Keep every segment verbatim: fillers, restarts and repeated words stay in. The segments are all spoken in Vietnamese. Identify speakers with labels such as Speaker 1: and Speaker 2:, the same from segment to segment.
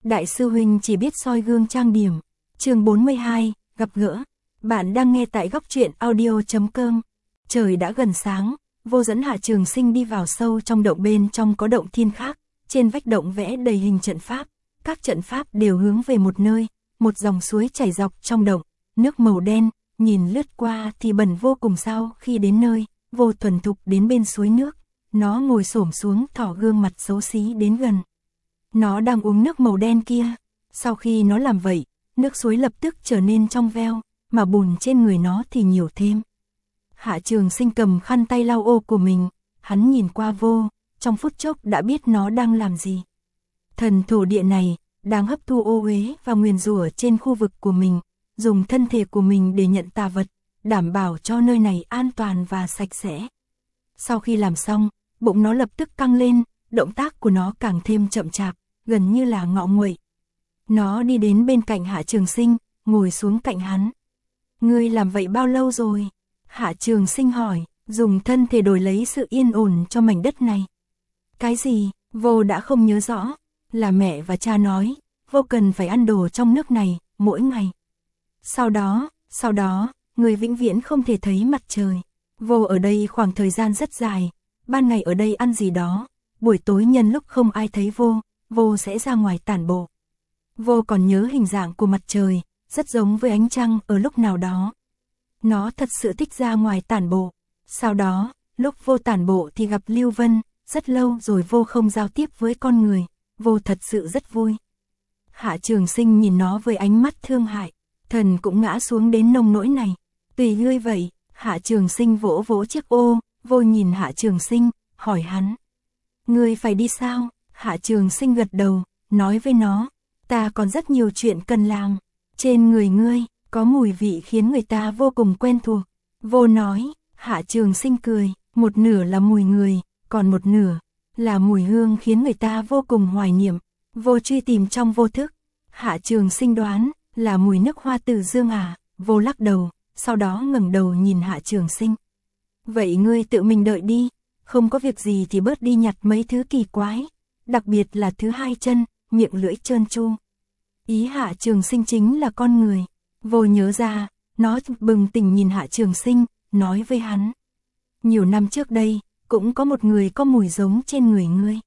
Speaker 1: Đại sư huynh chỉ biết soi gương trang điểm. Chương bốn mươi hai, gặp gỡ. Bạn đang nghe tại góc truyện audio chấm com. Trời đã gần sáng, Vô dẫn Hạ Trường Sinh đi vào sâu trong động, bên trong có động thiên khác, trên vách động vẽ đầy hình trận pháp, các trận pháp đều hướng về một nơi, một dòng suối chảy dọc trong động, nước màu đen, nhìn lướt qua thì bẩn vô cùng. Sau khi đến nơi, Vô thuần thục đến bên suối nước, nó ngồi xổm xuống thỏ gương mặt xấu xí đến gần. Nó đang uống nước màu đen kia, sau khi nó làm vậy, nước suối lập tức trở nên trong veo, mà bùn trên người nó thì nhiều thêm. Hạ Trường Sinh cầm khăn tay lau ô của mình, hắn nhìn qua Vô, trong phút chốc đã biết nó đang làm gì. Thần thổ địa này, đang hấp thu ô uế và nguyền rủa trên khu vực của mình, dùng thân thể của mình để nhận tà vật, đảm bảo cho nơi này an toàn và sạch sẽ. Sau khi làm xong, bụng nó lập tức căng lên, động tác của nó càng thêm chậm chạp, gần như là ngọ nguậy. Nó đi đến bên cạnh Hạ Trường Sinh, ngồi xuống cạnh hắn. Ngươi làm vậy bao lâu rồi? Hạ Trường Sinh hỏi, dùng thân thể đổi lấy sự yên ổn cho mảnh đất này. Cái gì? Vô đã không nhớ rõ, là mẹ và cha nói, Vô cần phải ăn đồ trong nước này, mỗi ngày. Sau đó, sau đó, người vĩnh viễn không thể thấy mặt trời. Vô ở đây khoảng thời gian rất dài, ban ngày ở đây ăn gì đó, buổi tối nhân lúc không ai thấy Vô, Vô sẽ ra ngoài tản bộ. Vô còn nhớ hình dạng của mặt trời, rất giống với ánh trăng ở lúc nào đó. Nó thật sự thích ra ngoài tản bộ. Sau đó, lúc Vô tản bộ thì gặp Lưu Vân, rất lâu rồi Vô không giao tiếp với con người, Vô thật sự rất vui. Hạ Trường Sinh nhìn nó với ánh mắt thương hại, thần cũng ngã xuống đến nông nỗi này. Tùy ngươi vậy. Hạ Trường Sinh vỗ vỗ chiếc ô, Vô nhìn Hạ Trường Sinh, hỏi hắn. Ngươi phải đi sao? Hạ Trường Sinh gật đầu, nói với nó, ta còn rất nhiều chuyện cần làm. Trên người ngươi, có mùi vị khiến người ta vô cùng quen thuộc. Vô nói. Hạ Trường Sinh cười, một nửa là mùi người, còn một nửa là mùi hương khiến người ta vô cùng hoài niệm. Vô truy tìm trong vô thức. Hạ Trường Sinh đoán, là mùi nước hoa từ dương à? Vô lắc đầu, sau đó ngẩng đầu nhìn Hạ Trường Sinh. Vậy ngươi tự mình đợi đi, không có việc gì thì bớt đi nhặt mấy thứ kỳ quái, đặc biệt là thứ hai chân, miệng lưỡi trơn tru. Ý Hạ Trường Sinh chính là con người. Vô nhớ ra, nó bừng tỉnh nhìn Hạ Trường Sinh, nói với hắn. Nhiều năm trước đây, cũng có một người có mùi giống trên người ngươi.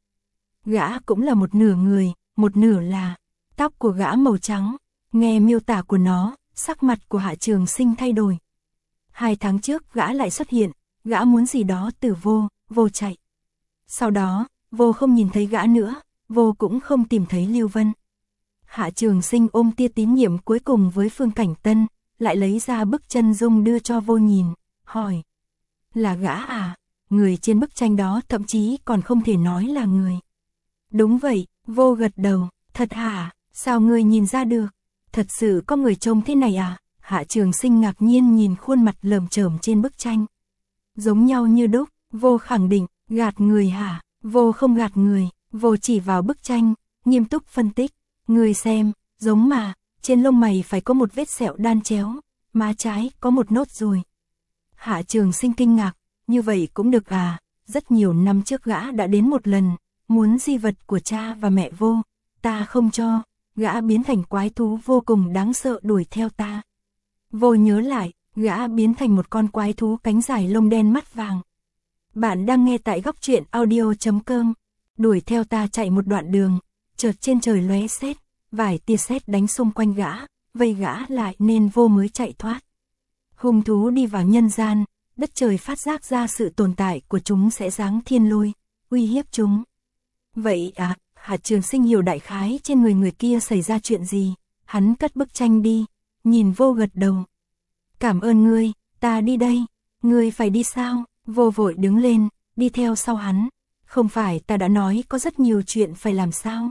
Speaker 1: Gã cũng là một nửa người, một nửa là tóc của gã màu trắng. Nghe miêu tả của nó, sắc mặt của Hạ Trường Sinh thay đổi. Hai tháng trước gã lại xuất hiện, gã muốn gì đó từ Vô, Vô chạy. Sau đó, Vô không nhìn thấy gã nữa, Vô cũng không tìm thấy Lưu Vân. Hạ Trường Sinh ôm tia tín nhiệm cuối cùng với Phương Cảnh Tân, lại lấy ra bức chân dung đưa cho Vô nhìn, hỏi. Là gã à? Người trên bức tranh đó thậm chí còn không thể nói là người. Đúng vậy, Vô gật đầu, thật hả? Sao ngươi nhìn ra được? Thật sự có người trông thế này à? Hạ Trường Sinh ngạc nhiên nhìn khuôn mặt lởm chởm trên bức tranh. Giống nhau như đúc. Vô khẳng định, gạt người hả? Vô không gạt người. Vô chỉ vào bức tranh, nghiêm túc phân tích. Ngươi xem, giống mà, trên lông mày phải có một vết sẹo đan chéo, má trái có một nốt ruồi. Hạ Trường Sinh kinh ngạc, như vậy cũng được à? Rất nhiều năm trước gã đã đến một lần, muốn di vật của cha và mẹ Vô, ta không cho. Gã biến thành quái thú vô cùng đáng sợ đuổi theo ta. Vô nhớ lại, gã biến thành một con quái thú cánh dài lông đen mắt vàng. Bạn đang nghe tại góc truyện audio chấm com. Đuổi theo ta chạy một đoạn đường, chợt trên trời lóe sét, vài tia sét đánh xung quanh gã, vây gã lại nên Vô mới chạy thoát. Hung thú đi vào nhân gian, đất trời phát giác ra sự tồn tại của chúng sẽ giáng thiên lôi, uy hiếp chúng. Vậy à? Hạ Trường Sinh hiểu đại khái trên người người kia xảy ra chuyện gì, hắn cất bức tranh đi, nhìn Vô gật đầu. Cảm ơn ngươi, ta đi đây. Ngươi phải đi sao? Vô vội đứng lên, đi theo sau hắn. Không phải ta đã nói có rất nhiều chuyện phải làm sao?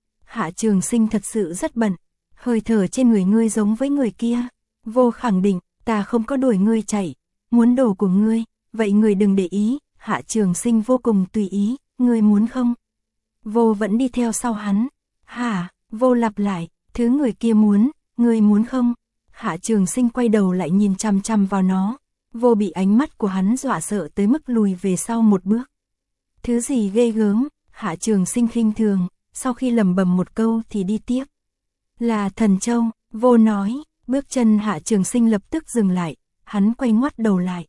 Speaker 1: Hạ Trường Sinh thật sự rất bận, hơi thở trên người ngươi giống với người kia. Vô khẳng định, ta không có đuổi ngươi chạy, muốn đồ của ngươi, vậy ngươi đừng để ý. Hạ Trường Sinh vô cùng tùy ý, ngươi muốn không? Vô vẫn đi theo sau hắn. Hả? Vô lặp lại, thứ người kia muốn, ngươi muốn không? Hạ Trường Sinh quay đầu lại nhìn chăm chăm vào nó. Vô bị ánh mắt của hắn dọa sợ tới mức lùi về sau một bước. Thứ gì ghê gớm? Hạ Trường Sinh khinh thường, sau khi lẩm bẩm một câu thì đi tiếp. Là thần châu, Vô nói, bước chân Hạ Trường Sinh lập tức dừng lại, hắn quay ngoắt đầu lại.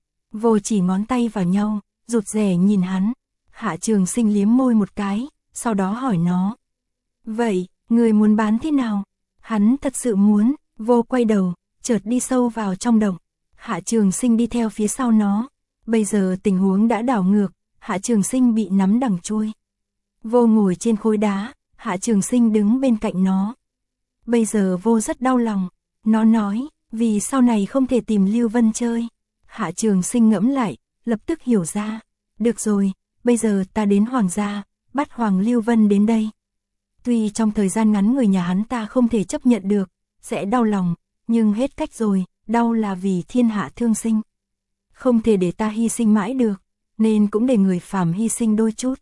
Speaker 1: Vô chỉ ngón tay vào nhau, rụt rè nhìn hắn. Hạ Trường Sinh liếm môi một cái, sau đó hỏi nó. Vậy, người muốn bán thế nào? Hắn thật sự muốn. Vô quay đầu, chợt đi sâu vào trong động. Hạ Trường Sinh đi theo phía sau nó. Bây giờ tình huống đã đảo ngược, Hạ Trường Sinh bị nắm đằng chui. Vô ngồi trên khối đá, Hạ Trường Sinh đứng bên cạnh nó. Bây giờ Vô rất đau lòng. Nó nói, vì sau này không thể tìm Lưu Vân chơi. Hạ Trường Sinh ngẫm lại, lập tức hiểu ra. Được rồi, bây giờ ta đến Hoàng gia, bắt Hoàng Lưu Vân đến đây. Tuy trong thời gian ngắn người nhà hắn ta không thể chấp nhận được, sẽ đau lòng, nhưng hết cách rồi, đau là vì thiên hạ thương sinh. Không thể để ta hy sinh mãi được, nên cũng để người phàm hy sinh đôi chút.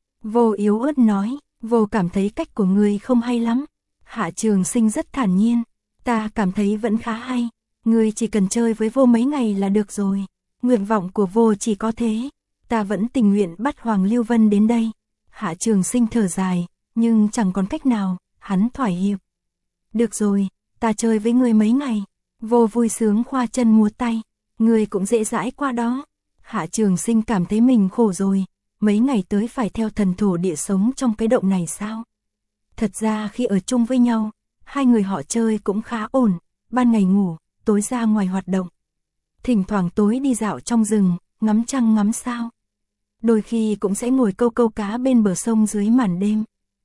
Speaker 1: Vô yếu ớt nói, Vô cảm thấy cách của người không hay lắm. Hạ Trường Sinh rất thản nhiên, ta cảm thấy vẫn khá hay, người chỉ cần chơi với Vô mấy ngày là được rồi. Nguyện vọng của Vô chỉ có thế, ta vẫn tình nguyện bắt Hoàng Lưu Vân đến đây. Hạ Trường Sinh thở dài, nhưng chẳng còn cách nào, hắn thỏa hiệp. Được rồi, ta chơi với người mấy ngày. Vô vui sướng khoa chân múa tay, người cũng dễ dãi qua đó. Hạ Trường Sinh cảm thấy mình khổ rồi, mấy ngày tới phải theo thần thổ địa sống trong cái động này sao? Thật ra khi ở chung với nhau, hai người họ chơi cũng khá ổn, ban ngày ngủ, tối ra ngoài hoạt động. Thỉnh thoảng tối đi dạo trong rừng, ngắm trăng ngắm sao. Đôi khi cũng sẽ ngồi câu câu cá bên bờ sông dưới màn đêm.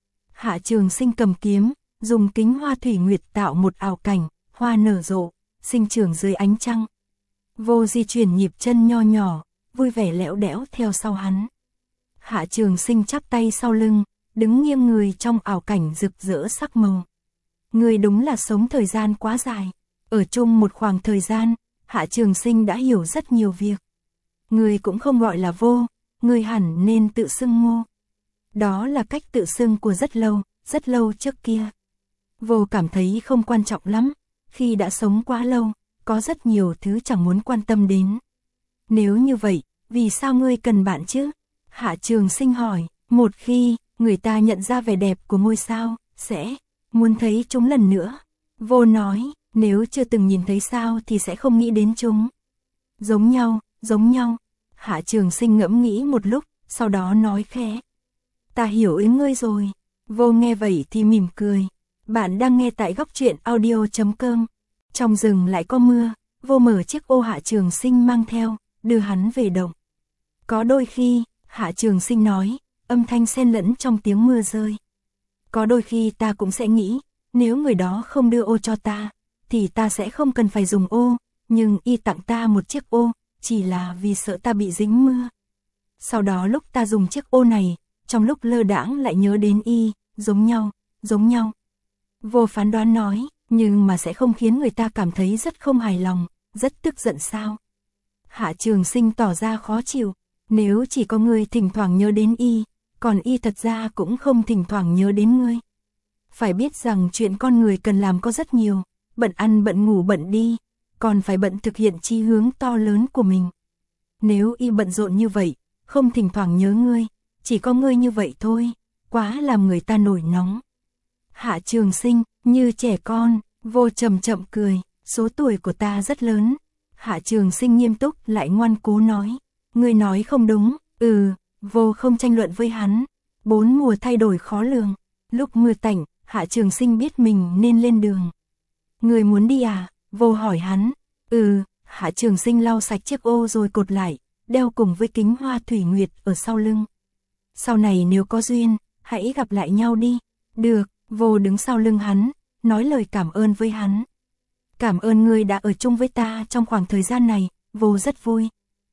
Speaker 1: Hạ Trường Sinh cầm kiếm, dùng kính hoa thủy nguyệt tạo một ảo cảnh, hoa nở rộ, sinh trưởng dưới ánh trăng. Vô di chuyển nhịp chân nho nhỏ, vui vẻ lẽo đẽo theo sau hắn. Hạ Trường Sinh chắp tay sau lưng, đứng nghiêng người trong ảo cảnh rực rỡ sắc màu. Người đúng là sống thời gian quá dài, ở chung một khoảng thời gian, Hạ Trường Sinh đã hiểu rất nhiều việc. Người cũng không gọi là Vô, người hẳn nên tự xưng Ngô. Đó là cách tự xưng của rất lâu, rất lâu trước kia. Vô cảm thấy không quan trọng lắm, khi đã sống quá lâu, có rất nhiều thứ chẳng muốn quan tâm đến. Nếu như vậy, vì sao ngươi cần bạn chứ? Hạ Trường Sinh hỏi, một khi người ta nhận ra vẻ đẹp của ngôi sao, sẽ muốn thấy chúng lần nữa. Vô nói, nếu chưa từng nhìn thấy sao thì sẽ không nghĩ đến chúng. Giống nhau, giống nhau. Hạ Trường Sinh ngẫm nghĩ một lúc, sau đó nói khẽ. Ta hiểu ý ngươi rồi. Vô nghe vậy thì mỉm cười. Bạn đang nghe tại góc truyện audio chấm com. Trong rừng lại có mưa, Vô mở chiếc ô Hạ Trường Sinh mang theo, đưa hắn về động. Có đôi khi, Hạ Trường Sinh nói, âm thanh xen lẫn trong tiếng mưa rơi. Có đôi khi ta cũng sẽ nghĩ, nếu người đó không đưa ô cho ta, thì ta sẽ không cần phải dùng ô, nhưng y tặng ta một chiếc ô, chỉ là vì sợ ta bị dính mưa. Sau đó lúc ta dùng chiếc ô này, trong lúc lơ đãng lại nhớ đến y, giống nhau, giống nhau. Vô phán đoán nói, nhưng mà sẽ không khiến người ta cảm thấy rất không hài lòng, rất tức giận sao? Hạ Trường Sinh tỏ ra khó chịu, nếu chỉ có ngươi thỉnh thoảng nhớ đến y, còn y thật ra cũng không thỉnh thoảng nhớ đến ngươi. Phải biết rằng chuyện con người cần làm có rất nhiều, bận ăn bận ngủ bận đi, còn phải bận thực hiện chí hướng to lớn của mình. Nếu y bận rộn như vậy, không thỉnh thoảng nhớ ngươi, chỉ có ngươi như vậy thôi, quá làm người ta nổi nóng. Hạ Trường Sinh, như trẻ con, Vô chậm chậm cười, số tuổi của ta rất lớn. Hạ Trường Sinh nghiêm túc lại ngoan cố nói, ngươi nói không đúng, ừ, Vô không tranh luận với hắn. Bốn mùa thay đổi khó lường, lúc mưa tạnh, Hạ Trường Sinh biết mình nên lên đường. Ngươi muốn đi à? Vô hỏi hắn. Ừ, Hạ Trường Sinh lau sạch chiếc ô rồi cột lại, đeo cùng với kính hoa thủy nguyệt ở sau lưng. Sau này nếu có duyên, hãy gặp lại nhau đi. Được, Vô đứng sau lưng hắn, nói lời cảm ơn với hắn. Cảm ơn ngươi đã ở chung với ta trong khoảng thời gian này, Vô rất vui.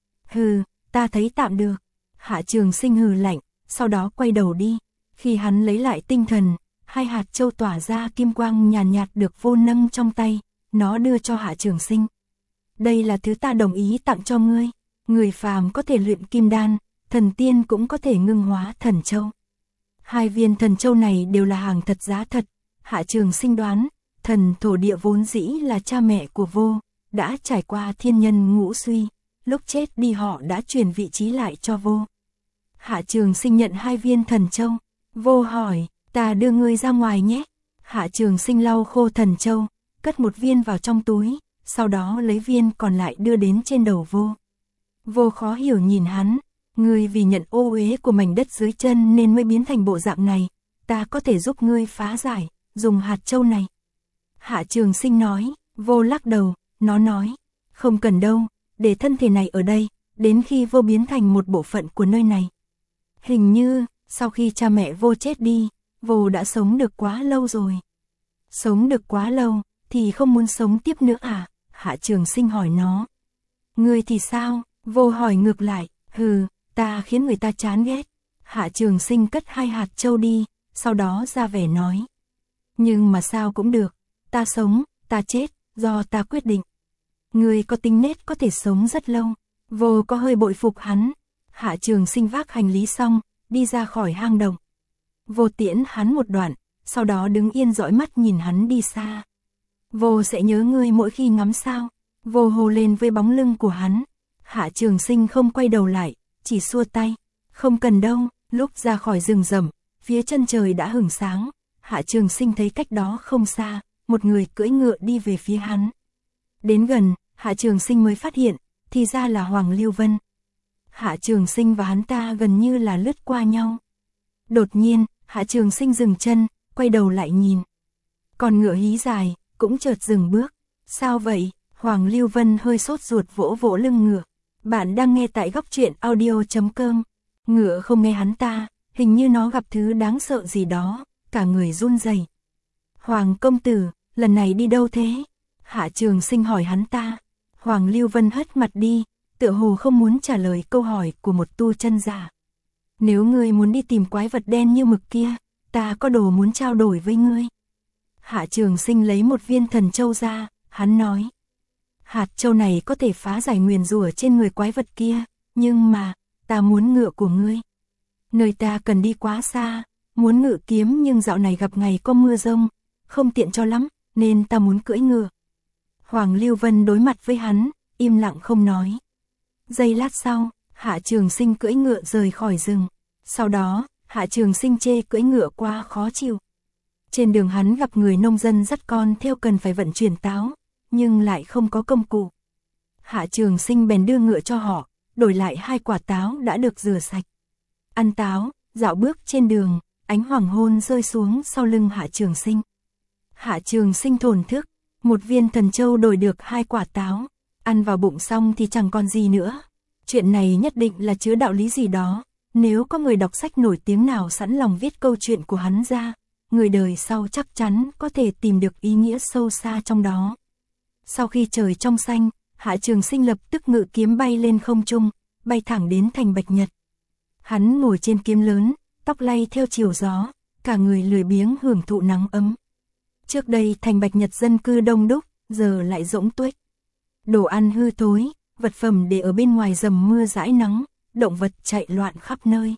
Speaker 1: Hừ, ta thấy tạm được. Hạ Trường Sinh hừ lạnh, sau đó quay đầu đi. Khi hắn lấy lại tinh thần, hai hạt châu tỏa ra kim quang nhàn nhạt, nhạt được Vô nâng trong tay, nó đưa cho Hạ Trường Sinh. Đây là thứ ta đồng ý tặng cho ngươi. Người phàm có thể luyện kim đan, thần tiên cũng có thể ngưng hóa thần châu. Hai viên thần châu này đều là hàng thật giá thật. Hạ Trường Sinh đoán, thần thổ địa vốn dĩ là cha mẹ của Vô, đã trải qua thiên nhân ngũ suy, lúc chết đi họ đã chuyển vị trí lại cho Vô. Hạ Trường Sinh nhận hai viên thần châu, Vô hỏi, ta đưa ngươi ra ngoài nhé. Hạ Trường Sinh lau khô thần châu, cất một viên vào trong túi, sau đó lấy viên còn lại đưa đến trên đầu vô. Vô khó hiểu nhìn hắn, ngươi vì nhận ô uế của mảnh đất dưới chân nên mới biến thành bộ dạng này, ta có thể giúp ngươi phá giải, dùng hạt châu này. Hạ Trường Sinh nói, vô lắc đầu, nó nói, không cần đâu, để thân thể này ở đây, đến khi vô biến thành một bộ phận của nơi này. Hình như, sau khi cha mẹ vô chết đi, vô đã sống được quá lâu rồi. Sống được quá lâu, thì không muốn sống tiếp nữa à? Hạ Trường Sinh hỏi nó. Ngươi thì sao? Vô hỏi ngược lại, hừ, ta khiến người ta chán ghét. Hạ Trường Sinh cất hai hạt châu đi, sau đó ra vẻ nói. Nhưng mà sao cũng được, ta sống, ta chết, do ta quyết định. Ngươi có tính nết có thể sống rất lâu. Vô có hơi bội phục hắn. Hạ Trường Sinh vác hành lý xong, đi ra khỏi hang động. Vô tiễn hắn một đoạn, sau đó đứng yên dõi mắt nhìn hắn đi xa. Vô sẽ nhớ ngươi mỗi khi ngắm sao. Vô hô lên với bóng lưng của hắn. Hạ Trường Sinh không quay đầu lại, chỉ xua tay. Không cần đâu. Lúc ra khỏi rừng rậm, phía chân trời đã hửng sáng. Hạ Trường Sinh thấy cách đó không xa, một người cưỡi ngựa đi về phía hắn. Đến gần, Hạ Trường Sinh mới phát hiện, thì ra là Hoàng Lưu Vân. Hạ Trường Sinh và hắn ta gần như là lướt qua nhau. Đột nhiên, Hạ Trường Sinh dừng chân, quay đầu lại nhìn. Còn ngựa hí dài, cũng chợt dừng bước. Sao vậy? Hoàng Lưu Vân hơi sốt ruột vỗ vỗ lưng ngựa. Bạn đang nghe tại góc truyện audio chấm com. Ngựa không nghe hắn ta, hình như nó gặp thứ đáng sợ gì đó, cả người run rẩy. Hoàng công tử, lần này đi đâu thế? Hạ Trường Sinh hỏi hắn ta. Hoàng Lưu Vân hất mặt đi, tựa hồ không muốn trả lời câu hỏi của một tu chân giả. Nếu ngươi muốn đi tìm quái vật đen như mực kia, ta có đồ muốn trao đổi với ngươi. Hạ Trường Sinh lấy một viên thần châu ra, hắn nói. Hạt châu này có thể phá giải nguyền rủa trên người quái vật kia, nhưng mà, ta muốn ngựa của ngươi. Nơi ta cần đi quá xa, muốn ngự kiếm nhưng dạo này gặp ngày có mưa rông, không tiện cho lắm, nên ta muốn cưỡi ngựa. Hoàng Lưu Vân đối mặt với hắn, im lặng không nói. Giây lát sau, Hạ Trường Sinh cưỡi ngựa rời khỏi rừng. Sau đó, Hạ Trường Sinh chê cưỡi ngựa qua khó chịu. Trên đường hắn gặp người nông dân dắt con theo cần phải vận chuyển táo, nhưng lại không có công cụ. Hạ Trường Sinh bèn đưa ngựa cho họ, đổi lại hai quả táo đã được rửa sạch. Ăn táo, dạo bước trên đường, ánh hoàng hôn rơi xuống sau lưng Hạ Trường Sinh. Hạ Trường Sinh thổn thức, một viên thần châu đổi được hai quả táo, ăn vào bụng xong thì chẳng còn gì nữa. Chuyện này nhất định là chứa đạo lý gì đó, nếu có người đọc sách nổi tiếng nào sẵn lòng viết câu chuyện của hắn ra, người đời sau chắc chắn có thể tìm được ý nghĩa sâu xa trong đó. Sau khi trời trong xanh, Hạ Trường Sinh lập tức ngự kiếm bay lên không trung, bay thẳng đến thành Bạch Nhật. Hắn ngồi trên kiếm lớn, tóc lay theo chiều gió, cả người lười biếng hưởng thụ nắng ấm. Trước đây thành Bạch Nhật dân cư đông đúc, giờ lại rỗng tuếch. Đồ ăn hư thối, vật phẩm để ở bên ngoài dầm mưa dãi nắng, động vật chạy loạn khắp nơi.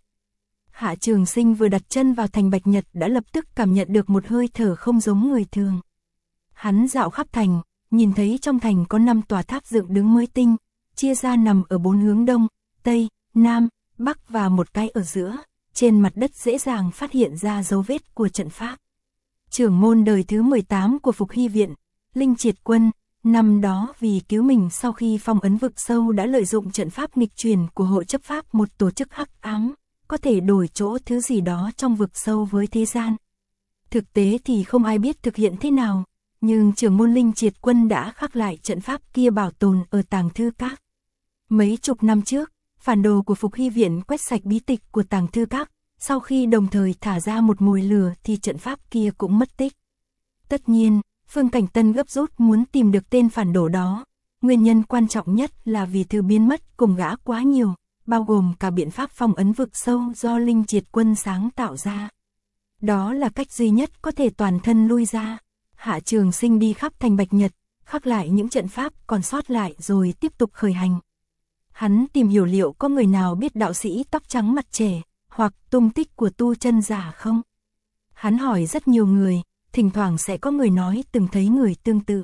Speaker 1: Hạ Trường Sinh vừa đặt chân vào thành Bạch Nhật đã lập tức cảm nhận được một hơi thở không giống người thường. Hắn dạo khắp thành, nhìn thấy trong thành có năm tòa tháp dựng đứng mới tinh, chia ra nằm ở bốn hướng đông, tây, nam, bắc và một cái ở giữa. Trên mặt đất dễ dàng phát hiện ra dấu vết của trận pháp. Trưởng môn đời thứ mười tám của Phục Hy Viện, Linh Triệt Quân, năm đó vì cứu mình sau khi phong ấn vực sâu đã lợi dụng trận pháp nghịch truyền của hội chấp pháp, một tổ chức hắc ám, có thể đổi chỗ thứ gì đó trong vực sâu với thế gian. Thực tế thì không ai biết thực hiện thế nào, nhưng trưởng môn Linh Triệt Quân đã khắc lại trận pháp kia bảo tồn ở tàng thư các. Mấy chục năm trước, phản đồ của Phục Hy Viện quét sạch bí tịch của tàng thư các, sau khi đồng thời thả ra một mồi lửa thì trận pháp kia cũng mất tích. Tất nhiên, Phương Cảnh Tân gấp rút muốn tìm được tên phản đồ đó, nguyên nhân quan trọng nhất là vì thứ biến mất cùng gã quá nhiều, bao gồm cả biện pháp phong ấn vực sâu do Linh Triệt Quân sáng tạo ra. Đó là cách duy nhất có thể toàn thân lui ra. Hạ Trường Sinh đi khắp thành Bạch Nhật, khắc lại những trận pháp còn sót lại rồi tiếp tục khởi hành. Hắn tìm hiểu liệu có người nào biết đạo sĩ tóc trắng mặt trẻ, hoặc tung tích của tu chân giả không? Hắn hỏi rất nhiều người, thỉnh thoảng sẽ có người nói từng thấy người tương tự.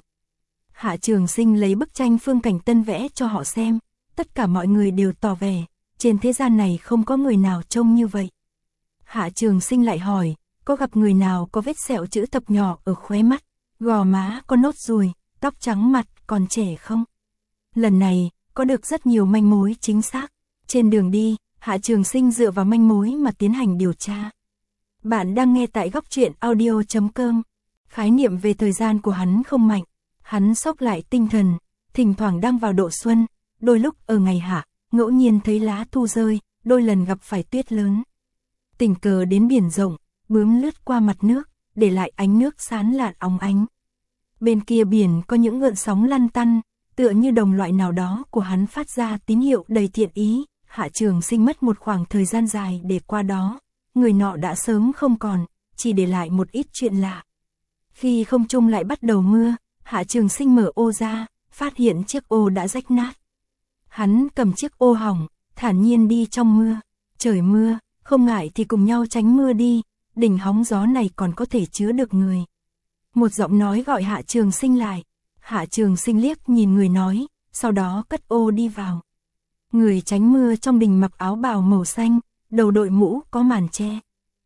Speaker 1: Hạ Trường Sinh lấy bức tranh Phương Cảnh Tân vẽ cho họ xem, tất cả mọi người đều tỏ vẻ, trên thế gian này không có người nào trông như vậy. Hạ Trường Sinh lại hỏi, có gặp người nào có vết sẹo chữ thập nhỏ ở khóe mắt, gò má có nốt ruồi, tóc trắng mặt, còn trẻ không? Lần này, có được rất nhiều manh mối chính xác. Trên đường đi, Hạ Trường Sinh dựa vào manh mối mà tiến hành điều tra. Bạn đang nghe tại góc truyện audio chấm com. Khái niệm về thời gian của hắn không mạnh. Hắn xốc lại tinh thần, thỉnh thoảng đang vào độ xuân, đôi lúc ở ngày hạ, ngẫu nhiên thấy lá thu rơi, đôi lần gặp phải tuyết lớn. Tình cờ đến biển rộng, bướm lướt qua mặt nước, để lại ánh nước sáng lạn óng ánh. Bên kia biển có những gợn sóng lăn tăn, tựa như đồng loại nào đó của hắn phát ra tín hiệu đầy thiện ý. Hạ Trường Sinh mất một khoảng thời gian dài để qua đó, người nọ đã sớm không còn, chỉ để lại một ít chuyện lạ. Khi không trung lại bắt đầu mưa, Hạ Trường Sinh mở ô ra, phát hiện chiếc ô đã rách nát. Hắn cầm chiếc ô hỏng, thản nhiên đi trong mưa. Trời mưa, không ngại thì cùng nhau tránh mưa đi, đỉnh hóng gió này còn có thể chứa được người. Một giọng nói gọi Hạ Trường Sinh lại. Hạ Trường Sinh liếc nhìn người nói, sau đó cất ô đi vào. Người tránh mưa trong đình mặc áo bào màu xanh, đầu đội mũ có màn che.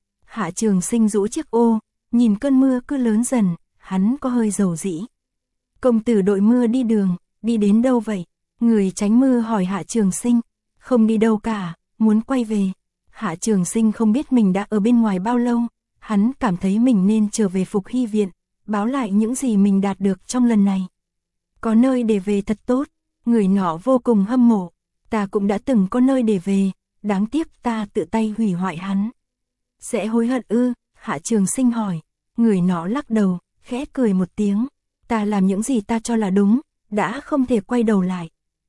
Speaker 1: Hạ Trường Sinh rũ chiếc ô, nhìn cơn mưa cứ lớn dần, hắn có hơi dầu dĩ. Công tử đội mưa đi đường, đi đến đâu vậy? Người tránh mưa hỏi Hạ Trường Sinh. Không đi đâu cả, muốn quay về. Hạ Trường Sinh không biết mình đã ở bên ngoài bao lâu, hắn cảm thấy mình nên trở về Phục Hy Viện, báo lại những gì mình đạt được trong lần này. Có nơi để về thật tốt, người nọ vô cùng hâm mộ. Ta cũng đã từng có nơi để về, đáng tiếc ta tự tay hủy hoại hắn. Sẽ hối hận ư? Hạ Trường Sinh hỏi. Người nọ lắc đầu, khẽ cười một tiếng. Ta làm những gì ta cho là đúng, đã không thể quay đầu lại.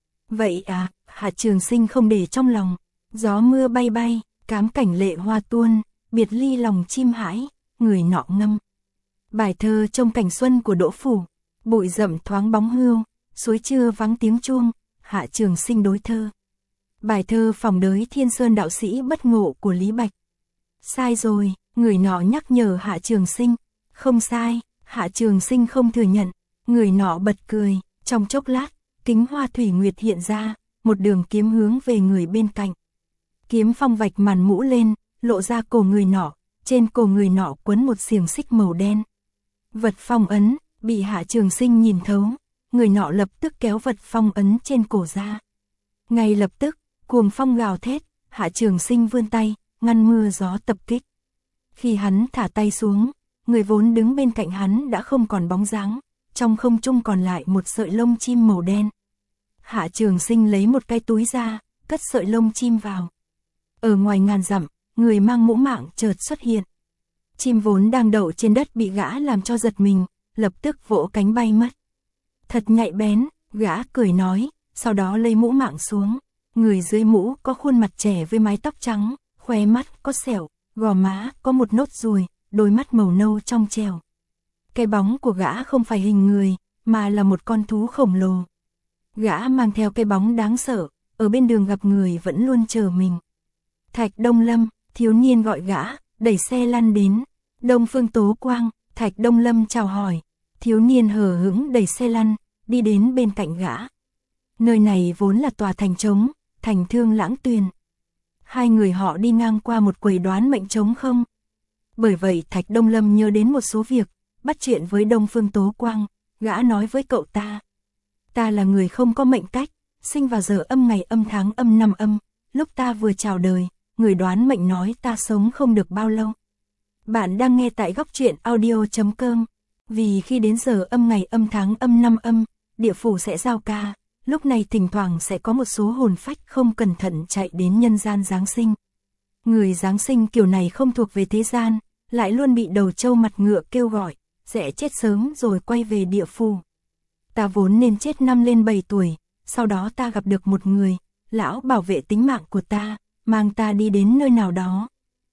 Speaker 1: Vậy à? Hạ Trường Sinh không để trong lòng. Gió mưa bay bay, cám cảnh lệ hoa tuôn, biệt ly lòng chim hãi, người nọ ngâm. Bài thơ trong cảnh xuân của Đỗ Phủ, bụi rậm thoáng bóng hươu, suối trưa vắng tiếng chuông. Hạ Trường Sinh đối thơ. Bài thơ phỏng đới Thiên Sơn đạo sĩ bất ngộ của Lý Bạch. Sai rồi, người nọ nhắc nhở Hạ Trường Sinh. Không sai, Hạ Trường Sinh không thừa nhận. Người nọ bật cười, trong chốc lát, kính hoa thủy nguyệt hiện ra, một đường kiếm hướng về người bên cạnh. Kiếm phong vạch màn mũ lên, lộ ra cổ người nọ, trên cổ người nọ quấn một xiềng xích màu đen. Vật phong ấn, bị Hạ Trường Sinh nhìn thấu, người nọ lập tức kéo vật phong ấn trên cổ ra. Ngay lập tức, cuồng phong gào thét, Hạ Trường Sinh vươn tay, ngăn mưa gió tập kích. Khi hắn thả tay xuống, người vốn đứng bên cạnh hắn đã không còn bóng dáng, trong không trung còn lại một sợi lông chim màu đen. Hạ Trường Sinh lấy một cái túi ra, cất sợi lông chim vào. Ở ngoài ngàn dặm, người mang mũ mạng chợt xuất hiện. Chim vốn đang đậu trên đất bị gã làm cho giật mình, lập tức vỗ cánh bay mất. Thật nhạy bén, gã cười nói, sau đó lấy mũ mạng xuống. Người dưới mũ có khuôn mặt trẻ với mái tóc trắng, khóe mắt có sẹo, gò má có một nốt ruồi, đôi mắt màu nâu trong trẻo. Cái bóng của gã không phải hình người, mà là một con thú khổng lồ. Gã mang theo cái bóng đáng sợ, ở bên đường gặp người vẫn luôn chờ mình. Thạch Đông Lâm, thiếu niên gọi gã, đẩy xe lăn đến. Đông Phương Tố Quang, Thạch Đông Lâm chào hỏi. Thiếu niên hờ hững đẩy xe lăn, đi đến bên cạnh gã. Nơi này vốn là tòa thành trống, thành Thương Lãng Tuyền. Hai người họ đi ngang qua một quầy đoán mệnh trống không. Bởi vậy Thạch Đông Lâm nhớ đến một số việc, bắt chuyện với Đông Phương Tố Quang, gã nói với cậu ta. Ta là người không có mệnh cách, sinh vào giờ âm ngày âm tháng âm năm âm, lúc ta vừa chào đời, người đoán mệnh nói ta sống không được bao lâu. Bạn đang nghe tại góc truyện audio chấm com. Vì khi đến giờ âm ngày âm tháng âm năm âm, địa phủ sẽ giao ca, lúc này thỉnh thoảng sẽ có một số hồn phách không cẩn thận chạy đến nhân gian giáng sinh. Người giáng sinh kiểu này không thuộc về thế gian, lại luôn bị đầu trâu mặt ngựa kêu gọi, sẽ chết sớm rồi quay về địa phủ. Ta vốn nên chết năm lên bảy tuổi, sau đó ta gặp được một người, lão bảo vệ tính mạng của ta, mang ta đi đến nơi nào đó.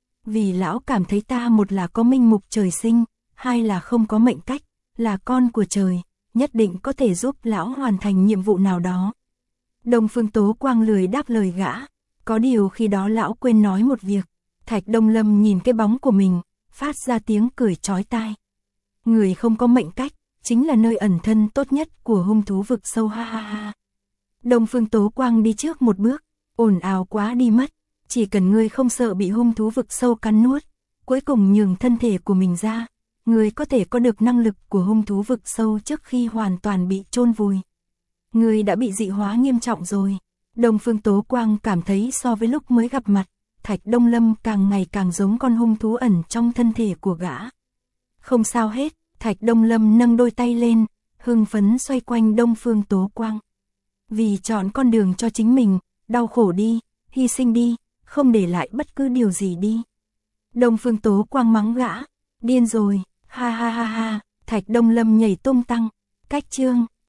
Speaker 1: Vì lão cảm thấy ta một là có minh mục trời sinh, hai là không có mệnh cách, là con của trời, nhất định có thể giúp lão hoàn thành nhiệm vụ nào đó. Đông Phương Tố Quang lười đáp lời gã, có điều khi đó lão quên nói một việc. Thạch Đông Lâm nhìn cái bóng của mình, phát ra tiếng cười chói tai. Người không có mệnh cách, chính là nơi ẩn thân tốt nhất của hung thú vực sâu ha ha ha. Đông Phương Tố Quang đi trước một bước, ồn ào quá đi mất. Chỉ cần ngươi không sợ bị hung thú vực sâu cắn nuốt, cuối cùng nhường thân thể của mình ra, ngươi có thể có được năng lực của hung thú vực sâu trước khi hoàn toàn bị chôn vùi. Ngươi đã bị dị hóa nghiêm trọng rồi. Đông Phương Tố Quang cảm thấy so với lúc mới gặp mặt, Thạch Đông Lâm càng ngày càng giống con hung thú ẩn trong thân thể của gã. Không sao hết, Thạch Đông Lâm nâng đôi tay lên, hưng phấn xoay quanh Đông Phương Tố Quang. Vì chọn con đường cho chính mình, đau khổ đi, hy sinh đi, không để lại bất cứ điều gì đi. Đông Phương Tố Quang mắng gã, điên rồi, ha ha ha ha, Thạch Đông Lâm nhảy tung tăng, cách chương.